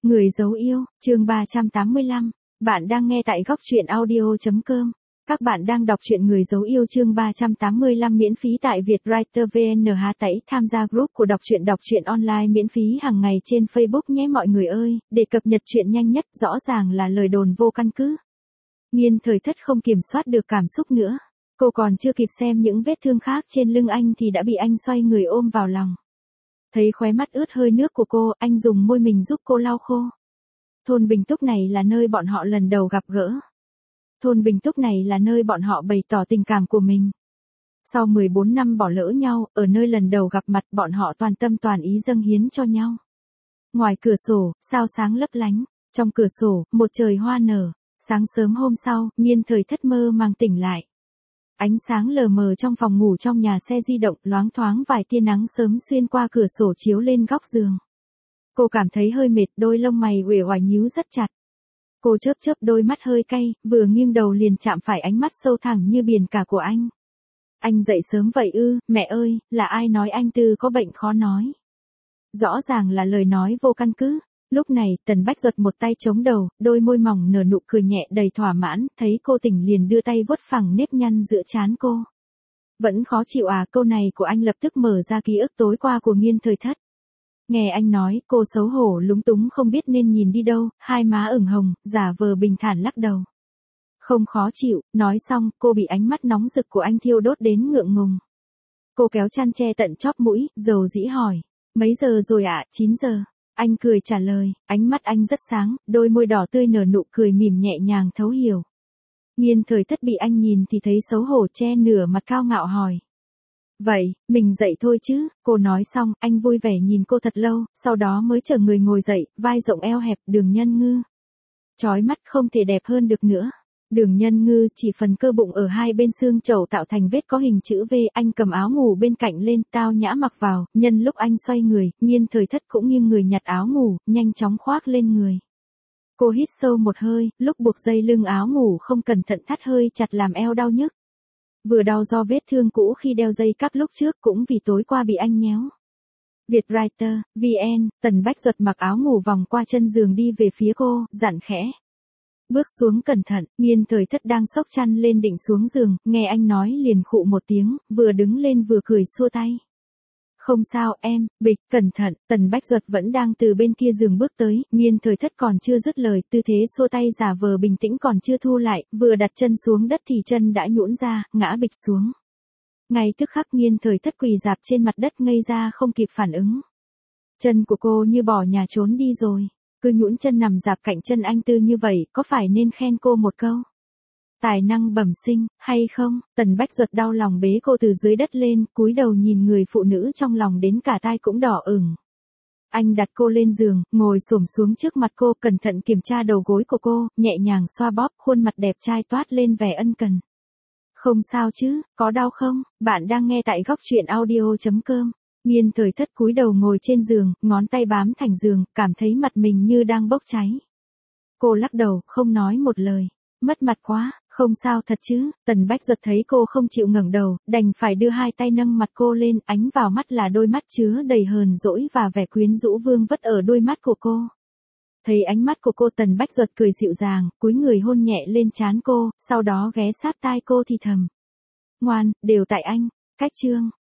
Người dấu yêu, chương 385. Bạn đang nghe tại góc truyện audio.com. Các bạn đang đọc truyện Người dấu yêu chương 385 miễn phí tại Vietwriter VN. Tẩy tham gia group của đọc truyện online miễn phí hàng ngày trên Facebook nhé mọi người ơi, để cập nhật chuyện nhanh nhất. Rõ ràng là lời đồn vô căn cứ. Nghiên Thời Thất không kiểm soát được cảm xúc nữa. Cô còn chưa kịp xem những vết thương khác trên lưng anh thì đã bị anh xoay người ôm vào lòng. Thấy khóe mắt ướt hơi nước của cô, anh dùng môi mình giúp cô lau khô. Thôn Bình Túc này là nơi bọn họ lần đầu gặp gỡ. Thôn Bình Túc này là nơi bọn họ bày tỏ tình cảm của mình. Sau 14 năm bỏ lỡ nhau, ở nơi lần đầu gặp mặt bọn họ toàn tâm toàn ý dâng hiến cho nhau. Ngoài cửa sổ, sao sáng lấp lánh, trong cửa sổ, một trời hoa nở. Sáng sớm hôm sau, Nghiên Thời Thất mơ màng tỉnh lại. Ánh sáng lờ mờ trong phòng ngủ trong nhà xe di động, loáng thoáng vài tia nắng sớm xuyên qua cửa sổ chiếu lên góc giường. Cô cảm thấy hơi mệt, đôi lông mày uể oải nhíu rất chặt. Cô chớp chớp đôi mắt hơi cay, vừa nghiêng đầu liền chạm phải ánh mắt sâu thẳm như biển cả của anh. Anh dậy sớm vậy ư? Mẹ ơi, là ai nói anh Tư có bệnh khó nói? Rõ ràng là lời nói vô căn cứ. Lúc này, Tần Bách Duật một tay chống đầu, đôi môi mỏng nở nụ cười nhẹ đầy thỏa mãn, thấy cô tỉnh liền đưa tay vuốt phẳng nếp nhăn giữa trán cô. Vẫn khó chịu à? Câu này của anh lập tức mở ra ký ức tối qua của Nghiên Thời Thất. Nghe anh nói, cô xấu hổ lúng túng không biết nên nhìn đi đâu, hai má ửng hồng, giả vờ bình thản lắc đầu. Không khó chịu, nói xong, cô bị ánh mắt nóng rực của anh thiêu đốt đến ngượng ngùng. Cô kéo chăn che tận chóp mũi, dầu dĩ hỏi, mấy giờ rồi ạ? 9 giờ. Anh cười trả lời, ánh mắt anh rất sáng, đôi môi đỏ tươi nở nụ cười mỉm nhẹ nhàng thấu hiểu. Nghiên Thời Thất bị anh nhìn thì thấy xấu hổ che nửa mặt cao ngạo hỏi. Vậy, mình dậy thôi chứ, cô nói xong, anh vui vẻ nhìn cô thật lâu, sau đó mới trở người ngồi dậy, vai rộng eo hẹp, Đường Nhân Ngư. Chói mắt không thể đẹp hơn được nữa. Đường Nhân Ngư chỉ phần cơ bụng ở hai bên xương chậu tạo thành vết có hình chữ V, anh cầm áo ngủ bên cạnh lên, tao nhã mặc vào, nhân lúc anh xoay người, Nghiên Thời Thất cũng nghiêng người nhặt áo ngủ, nhanh chóng khoác lên người. Cô hít sâu một hơi, lúc buộc dây lưng áo ngủ không cẩn thận thắt hơi chặt làm eo đau nhức. Vừa đau do vết thương cũ khi đeo dây cáp lúc trước cũng vì tối qua bị anh nhéo. Vietwriter, VN, Tần Bách Duật mặc áo ngủ vòng qua chân giường đi về phía cô, dặn khẽ. Bước xuống cẩn thận, Nghiên Thời Thất đang xốc chăn lên định xuống giường, nghe anh nói liền khụ một tiếng, vừa đứng lên vừa cười xua tay. Không sao em, bịch, cẩn thận. Tần Bách Duật vẫn đang từ bên kia giường bước tới, Nghiên Thời Thất còn chưa dứt lời, tư thế xua tay giả vờ bình tĩnh còn chưa thu lại, vừa đặt chân xuống đất thì chân đã nhũn ra, ngã bịch xuống. Ngay tức khắc Nghiên Thời Thất quỳ rạp trên mặt đất ngây ra không kịp phản ứng. Chân của cô như bỏ nhà trốn đi rồi, cứ nhũn chân nằm rạp cạnh chân anh Tư như vậy, có phải nên khen cô một câu? Tài năng bẩm sinh, hay không? Tần Bách Duật đau lòng bế cô từ dưới đất lên, cúi đầu nhìn người phụ nữ trong lòng đến cả tai cũng đỏ ửng. Anh đặt cô lên giường, ngồi xổm xuống trước mặt cô, cẩn thận kiểm tra đầu gối của cô, nhẹ nhàng xoa bóp, khuôn mặt đẹp trai toát lên vẻ ân cần. Không sao chứ, có đau không? Bạn đang nghe tại góc truyện audio.com. Nghiên Thời Thất cúi đầu ngồi trên giường, ngón tay bám thành giường, cảm thấy mặt mình như đang bốc cháy. Cô lắc đầu, không nói một lời. Mất mặt quá, không sao thật chứ? Tần Bách Duật thấy cô không chịu ngẩng đầu, đành phải đưa hai tay nâng mặt cô lên, ánh vào mắt là đôi mắt chứa đầy hờn dỗi và vẻ quyến rũ vương vất ở đôi mắt của cô. Thấy ánh mắt của cô, Tần Bách Duật cười dịu dàng, cúi người hôn nhẹ lên trán cô, sau đó ghé sát tai cô thì thầm. Ngoan, đều tại anh. Cách chương